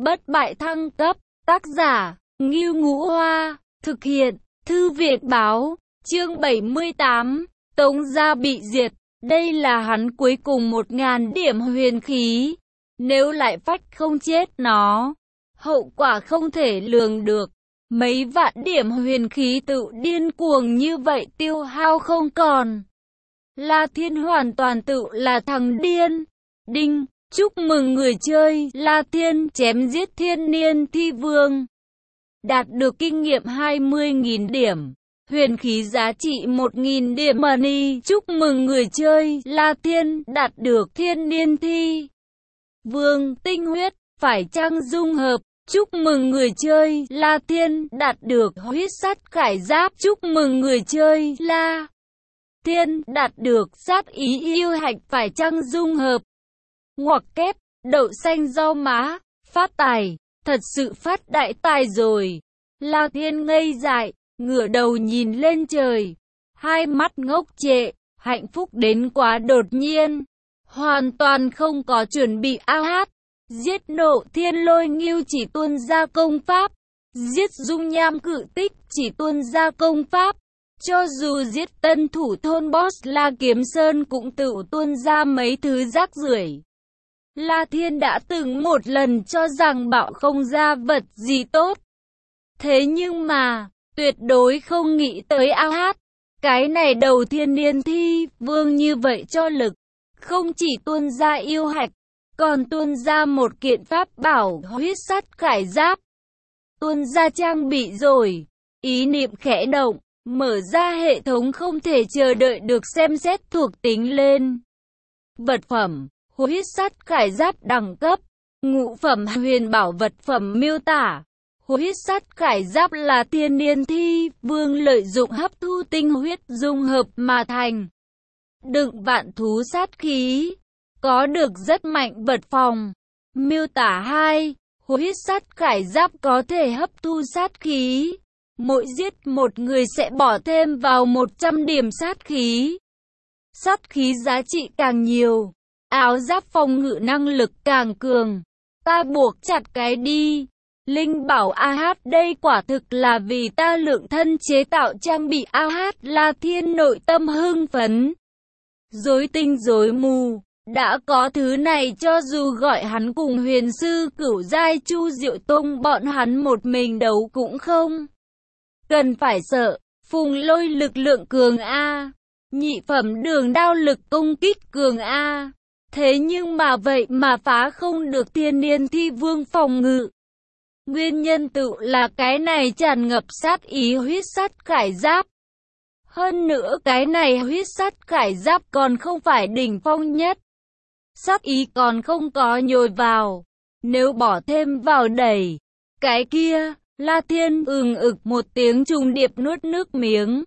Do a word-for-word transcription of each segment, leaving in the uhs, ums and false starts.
bất bại thăng cấp, tác giả, Ngưu Ngũ Hoa, thực hiện, Thư viện báo, chương bảy mươi tám, Tống gia bị diệt, đây là hắn cuối cùng một ngàn điểm huyền khí, nếu lại phách không chết nó, hậu quả không thể lường được, mấy vạn điểm huyền khí tự điên cuồng như vậy tiêu hao không còn. La Thiên hoàn toàn tự là thằng điên. Đinh, chúc mừng người chơi La Thiên chém giết thiên niên thi vương. Đạt được kinh nghiệm hai mươi nghìn điểm. Huyền khí giá trị một nghìn điểm money. Chúc mừng người chơi La Thiên đạt được thiên niên thi vương tinh huyết. Phải chăng dung hợp? Chúc mừng người chơi La Thiên đạt được huyết sắt khải giáp. Chúc mừng người chơi La Thiên đạt được sát ý yêu hạch. Phải chăng dung hợp? Ngoặc kép, đậu xanh rau má, phát tài, thật sự phát đại tài rồi. La Thiên ngây dại, ngửa đầu nhìn lên trời, hai mắt ngốc trệ, hạnh phúc đến quá đột nhiên, hoàn toàn không có chuẩn bị. A hát, giết nộ thiên lôi nghiêu chỉ tuôn ra công pháp, giết dung nham cự tích chỉ tuôn ra công pháp, cho dù giết tân thủ thôn boss La Kiếm Sơn cũng tự tuôn ra mấy thứ rác rưởi. La Thiên đã từng một lần cho rằng bạo không ra vật gì tốt. Thế nhưng mà, tuyệt đối không nghĩ tới A hát. Cái này đầu thiên niên thi vương như vậy cho lực. Không chỉ tuôn ra yêu hạch, còn tuôn ra một kiện pháp bảo huyết sắt khải giáp. Tuôn ra trang bị rồi. Ý niệm khẽ động, mở ra hệ thống không thể chờ đợi được xem xét thuộc tính lên. Vật phẩm. Huyết sắt khải giáp đẳng cấp, ngũ phẩm huyền bảo vật phẩm miêu tả. Huyết sắt khải giáp là thiên niên thi vương lợi dụng hấp thu tinh huyết dung hợp mà thành. Đựng vạn thú sát khí, có được rất mạnh vật phòng. Miêu tả hai, huyết sắt khải giáp có thể hấp thu sát khí. Mỗi giết một người sẽ bỏ thêm vào một trăm điểm sát khí. Sát khí giá trị càng nhiều, áo giáp phòng ngự năng lực càng cường. Ta buộc chặt cái đi. Linh bảo A hát đây quả thực là vì ta lượng thân chế tạo trang bị. A hát La Thiên nội tâm hưng phấn. Rối tinh rối mù. Đã có thứ này cho dù gọi hắn cùng huyền sư cửu giai Chu Diệu Tông bọn hắn một mình đấu cũng không cần phải sợ. Phùng lôi lực lượng cường A. Nhị phẩm đường đao lực công kích cường A. Thế nhưng mà vậy mà phá không được thiên niên thi vương phòng ngự. Nguyên nhân tự là cái này tràn ngập sát ý huyết sắt khải giáp. Hơn nữa cái này huyết sắt khải giáp còn không phải đỉnh phong nhất. Sát ý còn không có nhồi vào. Nếu bỏ thêm vào đẩy, cái kia, La Thiên ừng ực một tiếng trùng điệp nuốt nước miếng.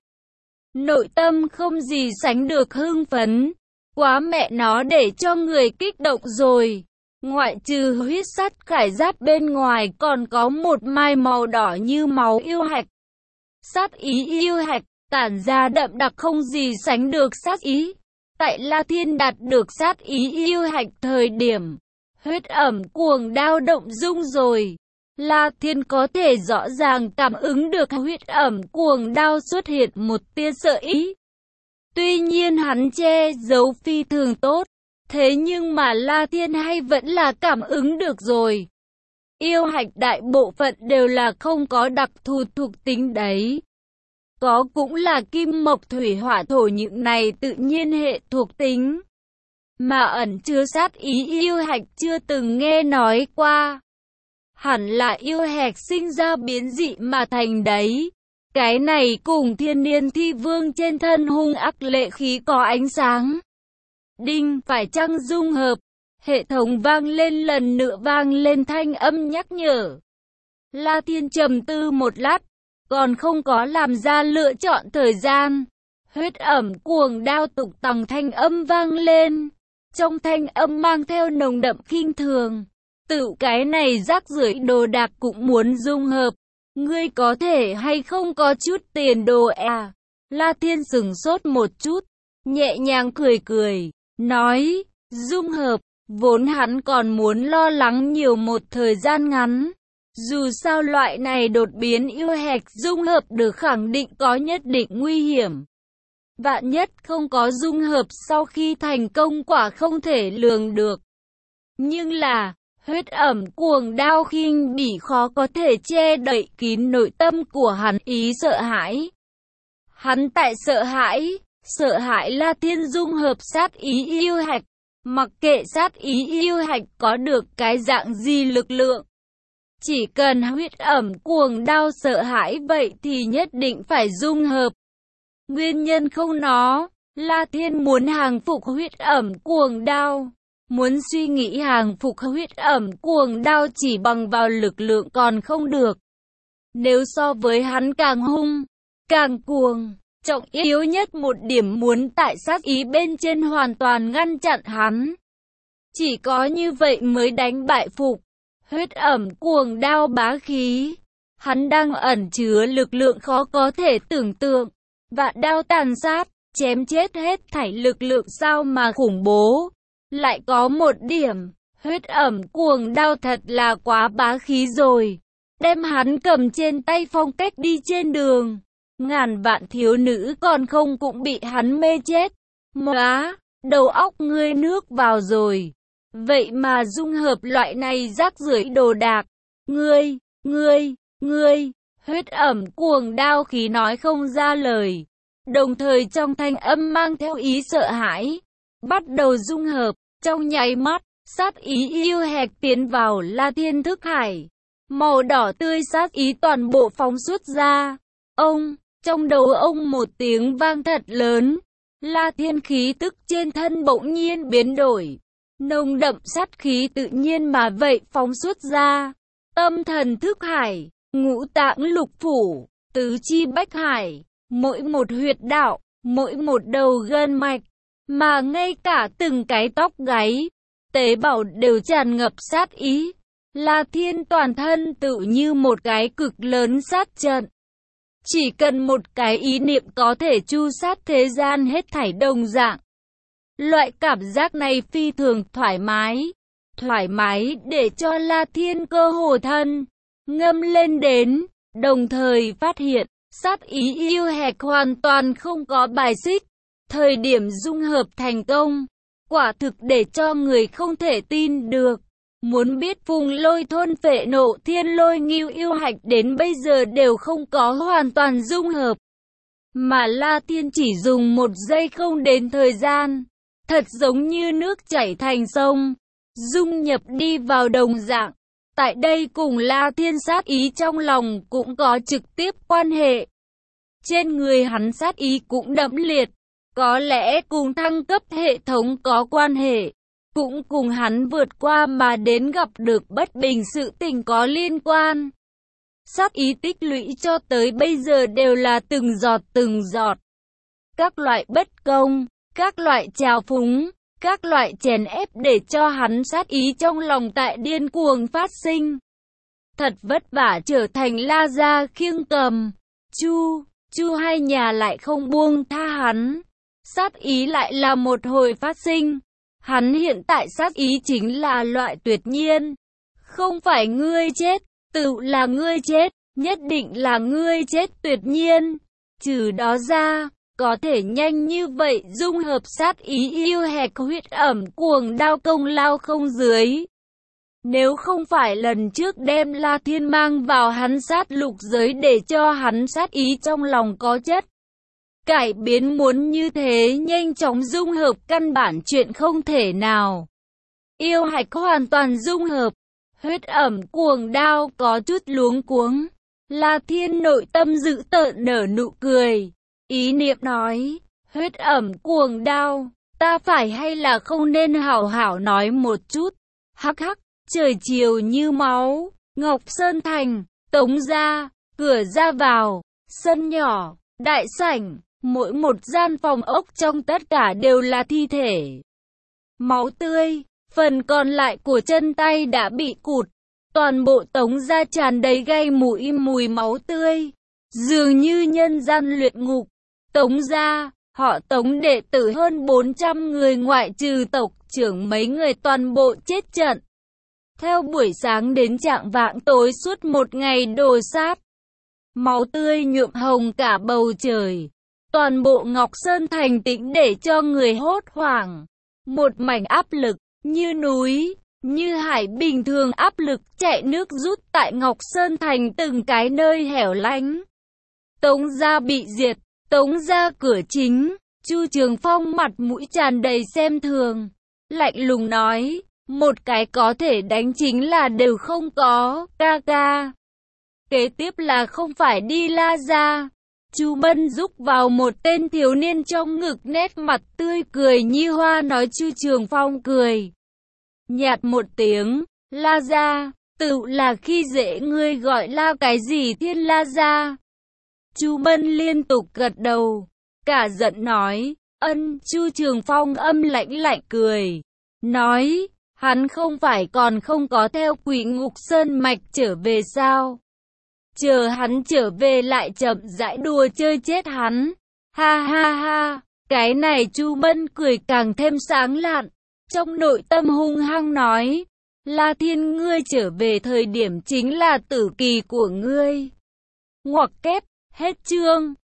Nội tâm không gì sánh được hưng phấn. Quá mẹ nó để cho người kích động rồi. Ngoại trừ huyết sắt khải giáp bên ngoài còn có một mai màu đỏ như máu yêu hạch. Sát ý yêu hạch, tản ra đậm đặc không gì sánh được sát ý. Tại La Thiên đạt được sát ý yêu hạch thời điểm, huyết ẩm cuồng đao động dung rồi. La Thiên có thể rõ ràng cảm ứng được huyết ẩm cuồng đao xuất hiện một tia sợ ý. Tuy nhiên hắn che giấu phi thường tốt, thế nhưng mà La Thiên hay vẫn là cảm ứng được rồi. Yêu hạch đại bộ phận đều là không có đặc thù thuộc tính đấy. Có cũng là kim mộc thủy hỏa thổ những này tự nhiên hệ thuộc tính. Mà ẩn chứa sát ý yêu hạch chưa từng nghe nói qua. Hẳn là yêu hạch sinh ra biến dị mà thành đấy. Cái này cùng thiên niên thi vương trên thân hung ác lệ khí có ánh sáng. Đinh, phải chăng dung hợp? Hệ thống vang lên lần nữa vang lên thanh âm nhắc nhở. La Thiên trầm tư một lát, còn không có làm ra lựa chọn thời gian. Huyết ẩm cuồng đao tục tằng thanh âm vang lên. Trong thanh âm mang theo nồng đậm khinh thường. Tự cái này rác rưởi đồ đạc cũng muốn dung hợp. Ngươi có thể hay không có chút tiền đồ à? La Thiên sừng sốt một chút, nhẹ nhàng cười cười, nói, dung hợp, Vốn hắn còn muốn lo lắng nhiều một thời gian ngắn. Dù sao loại này đột biến yêu hạch dung hợp được khẳng định có nhất định nguy hiểm. Vạn nhất không có dung hợp sau khi thành công quả không thể lường được. Nhưng là, huyết ẩm cuồng đao khinh bỉ khó có thể che đậy kín nội tâm của hắn ý sợ hãi. Hắn tại sợ hãi, sợ hãi La Thiên dung hợp sát ý yêu hạch, mặc kệ sát ý yêu hạch có được cái dạng gì lực lượng. Chỉ cần huyết ẩm cuồng đao sợ hãi vậy thì nhất định phải dung hợp. Nguyên nhân không nó, La Thiên muốn hàng phục huyết ẩm cuồng đao. Muốn suy nghĩ hàng phục huyết ẩm cuồng đao chỉ bằng vào lực lượng còn không được. Nếu so với hắn càng hung, càng cuồng, trọng yếu nhất một điểm muốn tại sát ý bên trên hoàn toàn ngăn chặn hắn. Chỉ có như vậy mới đánh bại phục. Huyết ẩm cuồng đao bá khí. Hắn đang ẩn chứa lực lượng khó có thể tưởng tượng. Vạn đao tàn sát, chém chết hết thảy lực lượng sao mà khủng bố. Lại có một điểm, huyết ẩm cuồng đao thật là quá bá khí rồi. Đem hắn cầm trên tay phong cách đi trên đường. Ngàn vạn thiếu nữ còn không cũng bị hắn mê chết. Móa, đầu óc ngươi nước vào rồi. Vậy mà dung hợp loại này rác rưởi đồ đạc. Ngươi, ngươi, ngươi, huyết ẩm cuồng đao khí nói không ra lời. Đồng thời trong thanh âm mang theo ý sợ hãi. Bắt đầu dung hợp, trong nháy mắt, sát ý yêu hạch tiến vào La Thiên thức hải. Màu đỏ tươi sát ý toàn bộ phóng xuất ra. Ông, trong đầu ông một tiếng vang thật lớn. La Thiên khí tức trên thân bỗng nhiên biến đổi. Nồng đậm sát khí tự nhiên mà vậy phóng xuất ra. Tâm thần thức hải, ngũ tạng lục phủ, tứ chi bách hải, mỗi một huyệt đạo, mỗi một đầu gân mạch, mà ngay cả từng cái tóc gáy, tế bào đều tràn ngập sát ý. La Thiên toàn thân tự như một cái cực lớn sát trận. Chỉ cần một cái ý niệm có thể chu sát thế gian hết thảy đồng dạng. Loại cảm giác này phi thường thoải mái. Thoải mái để cho La Thiên cơ hồ thân ngâm lên đến, đồng thời phát hiện sát ý yêu hạch hoàn toàn không có bài xích. Thời điểm dung hợp thành công, quả thực để cho người không thể tin được. Muốn biết Phùng Lôi thôn phệ nộ thiên lôi ngưu yêu hạch đến bây giờ đều không có hoàn toàn dung hợp. Mà La Thiên chỉ dùng một giây không đến thời gian. Thật giống như nước chảy thành sông, dung nhập đi vào đồng dạng. Tại đây cùng La Thiên sát ý trong lòng cũng có trực tiếp quan hệ. Trên người hắn sát ý cũng đẫm liệt, có lẽ cùng thăng cấp hệ thống có quan hệ, cũng cùng hắn vượt qua mà đến gặp được bất bình sự tình có liên quan. Sát ý tích lũy cho tới bây giờ đều là từng giọt từng giọt. Các loại bất công, các loại trào phúng, các loại chèn ép để cho hắn sát ý trong lòng tại điên cuồng phát sinh. Thật vất vả trở thành La Gia khiêng cầm. Chu, Chu hai nhà lại không buông tha hắn. Sát ý lại là một hồi phát sinh. Hắn hiện tại sát ý chính là loại tuyệt nhiên. Không phải ngươi chết, tự là ngươi chết, nhất định là ngươi chết tuyệt nhiên. Trừ đó ra, có thể nhanh như vậy dung hợp sát ý yêu hạch huyết ẩm cuồng đao công lao không dưới. Nếu không phải lần trước đem La Thiên mang vào hắn sát lục giới để cho hắn sát ý trong lòng có chất cải biến, muốn như thế nhanh chóng dung hợp căn bản chuyện không thể nào. Yêu hạch hoàn toàn dung hợp, huyết ẩm cuồng đao có chút luống cuống. La Thiên nội tâm dữ tợn nở nụ cười. Ý niệm nói, huyết ẩm cuồng đao, ta phải hay là không nên hảo hảo nói một chút. Hắc hắc, trời chiều như máu, Ngọc Sơn Thành, Tống gia, cửa ra vào, sân nhỏ, đại sảnh, mỗi một gian phòng ốc trong tất cả đều là thi thể. Máu tươi, phần còn lại của chân tay đã bị cụt, toàn bộ Tống gia tràn đầy gây mũi mùi máu tươi, dường như nhân gian luyện ngục. Tống gia, Họ Tống đệ tử hơn bốn trăm người ngoại trừ tộc trưởng mấy người toàn bộ chết trận. Theo buổi sáng đến chạng vạng tối suốt một ngày đồ sát. Máu tươi nhuộm hồng cả bầu trời. Toàn bộ Ngọc Sơn thành tĩnh để cho người hốt hoảng. Một mảnh áp lực, như núi, như hải bình thường áp lực chạy nước rút tại Ngọc Sơn thành từng cái nơi hẻo lánh. Tống gia bị diệt, Tống gia cửa chính, Chu Trường Phong mặt mũi tràn đầy xem thường. Lạnh lùng nói, một cái có thể đánh chính là đều không có, ca ca. Kế tiếp là không phải đi La gia. Chu Bân rúc vào một tên thiếu niên trong ngực nét mặt tươi cười như hoa nói. Chu Trường Phong cười nhạt một tiếng, La gia, tự là khi dễ ngươi gọi la cái gì Thiên La gia. Chu Bân liên tục gật đầu, cả giận nói, ân. Chu Trường Phong âm lãnh lạnh cười, nói, hắn không phải còn không có theo Quỷ Ngục Sơn mạch trở về sao? Chờ hắn trở về lại chậm rãi đùa chơi chết hắn. Ha ha ha, cái này Chu Bân cười càng thêm sáng lạn, trong nội tâm hung hăng nói, La Thiên ngươi trở về thời điểm chính là tử kỳ của ngươi. Ngoặc kép, hết chương.